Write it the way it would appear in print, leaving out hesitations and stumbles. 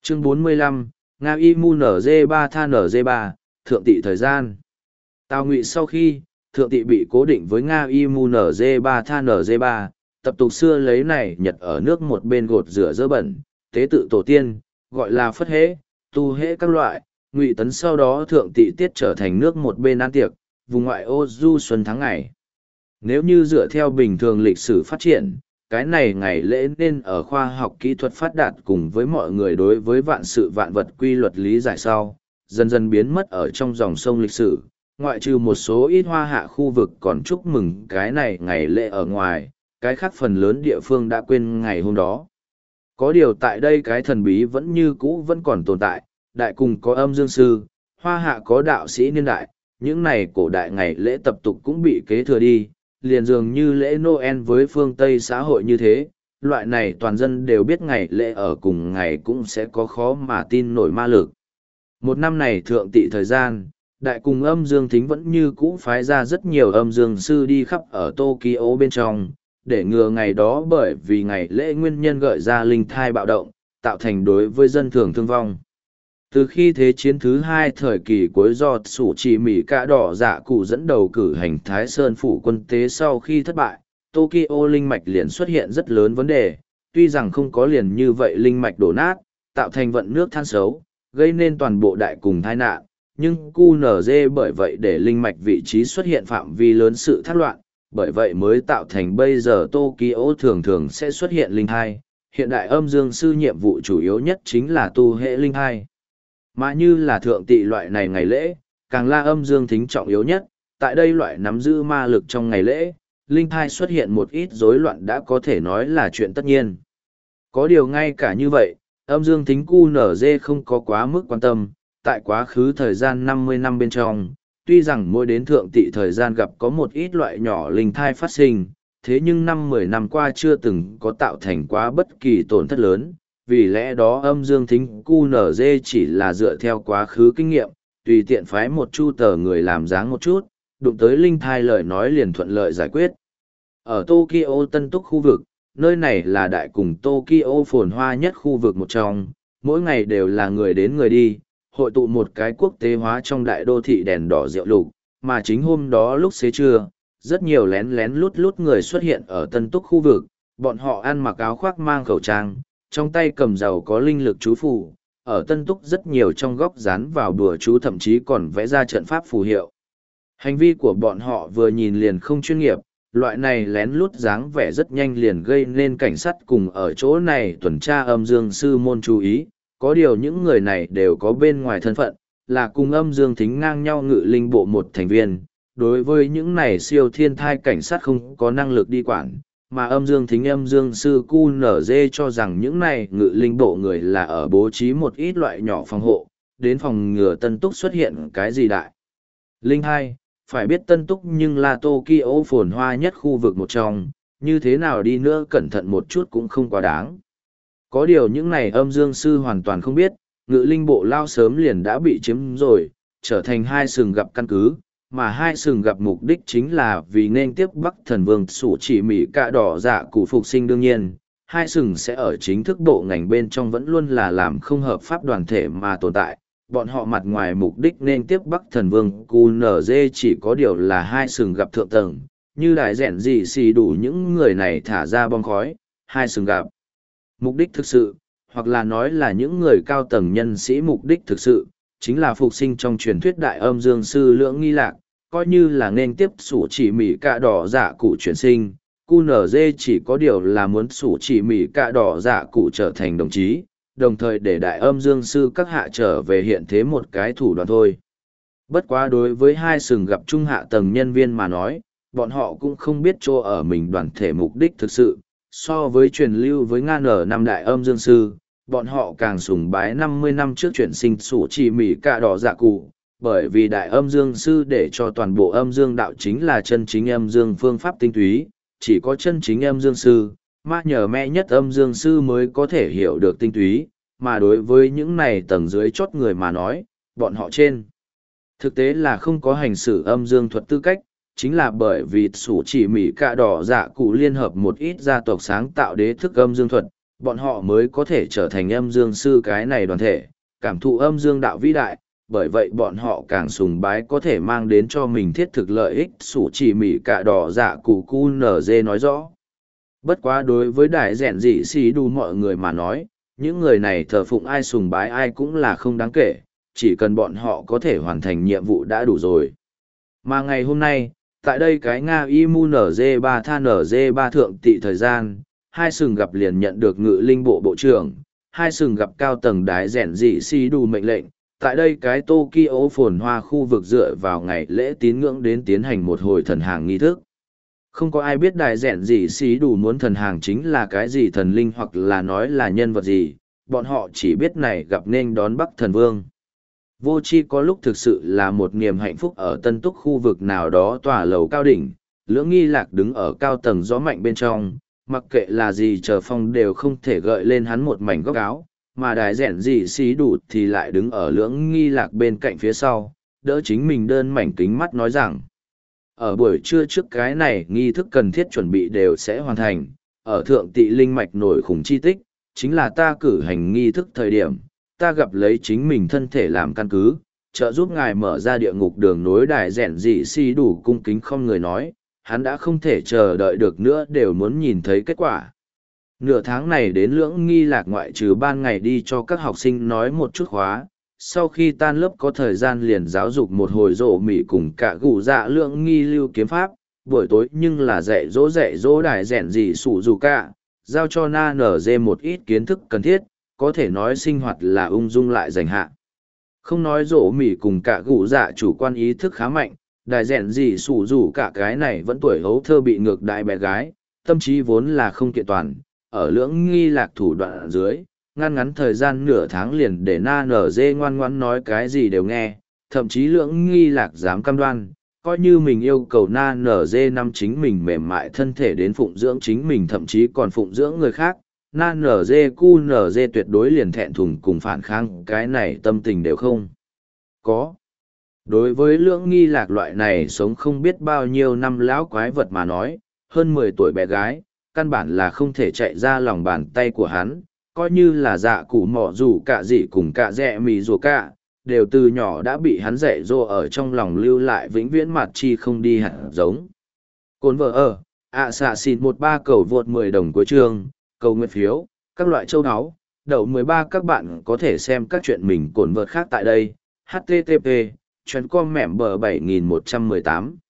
Chương 45, Nga Y Mu NG3 Tha NG3, Thượng tị thời gian. Tào Ngụy sau khi, Thượng tị bị cố định với Nga Y Mu NG3 Tha NG3, tập tục xưa lấy này nhật ở nước một bên gột rửa dơ bẩn, tế tự tổ tiên, gọi là phất hễ, tu hễ các loại. Ngụy Tấn sau đó Thượng tị tiết trở thành nước một bên ăn tiệc, vùng ngoại ô du xuân tháng ngày. Nếu như dựa theo bình thường lịch sử phát triển, cái này ngày lễ nên ở khoa học kỹ thuật phát đạt cùng với mọi người đối với vạn sự vạn vật quy luật lý giải sau, dần dần biến mất ở trong dòng sông lịch sử, ngoại trừ một số ít hoa hạ khu vực còn chúc mừng cái này ngày lễ ở ngoài, cái khác phần lớn địa phương đã quên ngày hôm đó. Có điều tại đây cái thần bí vẫn như cũ vẫn còn tồn tại, đại cùng có âm dương sư, hoa hạ có đạo sĩ niên đại, những này cổ đại ngày lễ tập tục cũng bị kế thừa đi, liền dường như lễ Noel với phương Tây xã hội như thế, loại này toàn dân đều biết ngày lễ ở cùng ngày cũng sẽ có khó mà tin nổi ma lực. Một năm này thượng tị thời gian, đại cùng âm dương thính vẫn như cũ phái ra rất nhiều âm dương sư đi khắp ở Tokyo bên trong, để ngừa ngày đó bởi vì ngày lễ nguyên nhân gợi ra linh thai bạo động, tạo thành đối với dân thường thương vong. Từ khi Thế chiến thứ hai thời kỳ cuối do Sủ Chỉ Mỹ Cạ Đỏ Dạ Cụ dẫn đầu cử hành Thái Sơn Phủ quân tế sau khi thất bại, Tokyo linh mạch liền xuất hiện rất lớn vấn đề, tuy rằng không có liền như vậy linh mạch đổ nát, tạo thành vận nước than xấu, gây nên toàn bộ đại cùng tai nạn, nhưng QNZ bởi vậy để linh mạch vị trí xuất hiện phạm vi lớn sự thác loạn, bởi vậy mới tạo thành bây giờ Tokyo thường thường sẽ xuất hiện linh thai. Hiện đại âm dương sư nhiệm vụ chủ yếu nhất chính là tu hệ linh thai. Mà như là thượng tị loại này ngày lễ, càng là âm dương thính trọng yếu nhất, tại đây loại nắm giữ ma lực trong ngày lễ, linh thai xuất hiện một ít rối loạn đã có thể nói là chuyện tất nhiên. Có điều ngay cả như vậy, âm dương thính QNZ không có quá mức quan tâm, tại quá khứ thời gian 50 năm bên trong, tuy rằng mỗi đến thượng tị thời gian gặp có một ít loại nhỏ linh thai phát sinh, thế nhưng 5-10 năm qua chưa từng có tạo thành quá bất kỳ tổn thất lớn, vì lẽ đó âm dương thính QNZ chỉ là dựa theo quá khứ kinh nghiệm, tùy tiện phái một chu tờ người làm dáng một chút, đụng tới linh thai lời nói liền thuận lợi giải quyết. Ở Tokyo Tân Túc khu vực, nơi này là đại cùng Tokyo phồn hoa nhất khu vực một trong, mỗi ngày đều là người đến người đi, hội tụ một cái quốc tế hóa trong đại đô thị đèn đỏ rượu lục, mà chính hôm đó lúc xế trưa, rất nhiều lén lén lút lút người xuất hiện ở Tân Túc khu vực, bọn họ ăn mặc áo khoác mang khẩu trang, trong tay cầm dầu có linh lực chú phù, ở Tân Túc rất nhiều trong góc dán vào đùa chú thậm chí còn vẽ ra trận pháp phù hiệu. Hành vi của bọn họ vừa nhìn liền không chuyên nghiệp, loại này lén lút dáng vẻ rất nhanh liền gây nên cảnh sát cùng ở chỗ này tuần tra âm dương sư môn chú ý, có điều những người này đều có bên ngoài thân phận, là cùng âm dương thính ngang nhau ngự linh bộ một thành viên. Đối với những này siêu thiên thai cảnh sát không có năng lực đi quản, mà âm dương thính âm dương sư QNZ cho rằng những này ngự linh bộ người là ở bố trí một ít loại nhỏ phòng hộ, đến phòng ngừa Tân Túc xuất hiện cái gì đại. Linh 2, phải biết Tân Túc nhưng là Tokyo phồn hoa nhất khu vực một trong, như thế nào đi nữa cẩn thận một chút cũng không quá đáng. Có điều những này âm dương sư hoàn toàn không biết, ngự linh bộ lao sớm liền đã bị chiếm rồi, trở thành hai sừng gặp căn cứ, mà hai sừng gặp mục đích chính là vì nên tiếp Bắc Thần Vương Sủ Chỉ Mỹ Cạ Đỏ Dạ Cụ phục sinh đương nhiên, hai sừng sẽ ở chính thức bộ ngành bên trong vẫn luôn là làm không hợp pháp đoàn thể mà tồn tại. Bọn họ mặt ngoài mục đích nên tiếp Bắc Thần Vương QNZ chỉ có điều là hai sừng gặp thượng tầng, như đại rẻn gì xì đủ những người này thả ra bom khói, hai sừng gặp. Mục đích thực sự, hoặc là nói là những người cao tầng nhân sĩ mục đích thực sự, chính là phục sinh trong truyền thuyết đại âm dương sư lưỡng nghi lạc, coi như là nên tiếp Sủ Chỉ Mỹ Cạ Đỏ Dạ Cụ chuyển sinh. QNZ chỉ có điều là muốn Sủ Chỉ Mỹ Cạ Đỏ Dạ Cụ trở thành đồng chí, đồng thời để đại âm dương sư các hạ trở về hiện thế một cái thủ đoạn thôi. Bất quá đối với hai sừng gặp trung hạ tầng nhân viên mà nói, bọn họ cũng không biết chỗ ở mình đoàn thể mục đích thực sự, so với truyền lưu với ngàn ở năm đại âm dương sư, bọn họ càng sùng bái 50 năm trước chuyển sinh Sủ Chỉ Mỹ Cạ Đỏ Dạ Cụ, bởi vì đại âm dương sư để cho toàn bộ âm dương đạo chính là chân chính âm dương phương pháp tinh túy, chỉ có chân chính âm dương sư, ma nhờ mẹ nhất âm dương sư mới có thể hiểu được tinh túy, mà đối với những này tầng dưới chót người mà nói, bọn họ trên thực tế là không có hành xử âm dương thuật tư cách, chính là bởi vì Sủ Chỉ Mỹ Cạ Đỏ Dạ Cụ liên hợp một ít gia tộc sáng tạo đế thức âm dương thuật, bọn họ mới có thể trở thành âm dương sư cái này đoàn thể, cảm thụ âm dương đạo vĩ đại, bởi vậy bọn họ càng sùng bái có thể mang đến cho mình thiết thực lợi ích. Sủ chỉ mỉ cả đỏ dạ cụ cu nở dê nói rõ. Bất quá đối với đại rèn dị xì đu mọi người mà nói, những người này thờ phụng ai sùng bái ai cũng là không đáng kể, chỉ cần bọn họ có thể hoàn thành nhiệm vụ đã đủ rồi. Mà ngày hôm nay, tại đây cái Nga Imu NG3 Tha NG3 thượng tị thời gian, hai sừng gặp liền nhận được ngự linh bộ bộ trưởng, hai sừng gặp cao tầng đái rèn dị si đủ mệnh lệnh, tại đây cái Tokyo phồn hoa khu vực dựa vào ngày lễ tín ngưỡng đến tiến hành một hồi thần hàng nghi thức. Không có ai biết đài rèn dị si đủ muốn thần hàng chính là cái gì thần linh hoặc là nói là nhân vật gì, bọn họ chỉ biết này gặp nên đón Bắc thần vương. Vô chi có lúc thực sự là một niềm hạnh phúc ở tân túc khu vực nào đó tòa lầu cao đỉnh, lưỡng nghi lạc đứng ở cao tầng gió mạnh bên trong, mặc kệ là gì chờ phong đều không thể gợi lên hắn một mảnh góc áo, mà đài rèn gì xí đủ thì lại đứng ở lưỡng nghi lạc bên cạnh phía sau, đỡ chính mình đơn mảnh kính mắt nói rằng, ở buổi trưa trước cái này nghi thức cần thiết chuẩn bị đều sẽ hoàn thành, ở thượng tị linh mạch nổi khủng chi tích, chính là ta cử hành nghi thức thời điểm, ta gặp lấy chính mình thân thể làm căn cứ, trợ giúp ngài mở ra địa ngục đường nối đài rèn dị si đủ cung kính không người nói, hắn đã không thể chờ đợi được nữa đều muốn nhìn thấy kết quả. Nửa tháng này đến lưỡng nghi lạc ngoại trừ ban ngày đi cho các học sinh nói một chút khóa, sau khi tan lớp có thời gian liền giáo dục một hồi rổ mỉ cùng cả gù dạ lưỡng nghi lưu kiếm pháp, buổi tối nhưng là dạy dỗ đài rèn dị sủ dù cả, giao cho na nở dê một ít kiến thức cần thiết, có thể nói sinh hoạt là ung dung lại dành hạ. Không nói rổ mỉ cùng cả gù dạ chủ quan ý thức khá mạnh, đài rèn gì sủ rủ cả cái này vẫn tuổi hấu thơ bị ngược đại bé gái, tâm trí vốn là không kiện toàn, ở lưỡng nghi lạc thủ đoạn dưới, ngắn thời gian nửa tháng liền để na nở dê ngoan ngoãn nói cái gì đều nghe, thậm chí lưỡng nghi lạc dám cam đoan, coi như mình yêu cầu na nở dê năm chính mình mềm mại thân thể đến phụng dưỡng chính mình thậm chí còn phụng dưỡng người khác, na nở dê cu nở dê tuyệt đối liền thẹn thùng cùng phản kháng cái này tâm tình đều không có. Đối với lưỡng nghi lạc loại này sống không biết bao nhiêu năm lão quái vật mà nói, hơn 10 tuổi bé gái, căn bản là không thể chạy ra lòng bàn tay của hắn, coi như là dạ củ mỏ dù cả gì cùng cả dẹ mì dù cả, đều từ nhỏ đã bị hắn dạy dỗ ở trong lòng lưu lại vĩnh viễn mặt chi không đi hẳn giống. Cồn vợ ở, xạ xịn 13 cầu vượt 10 đồng cuối chương, cầu nguyện phiếu, các loại châu áo, đậu 13 các bạn có thể xem các chuyện mình cồn vợt khác tại đây, http chuyện com mẻm bờ 7118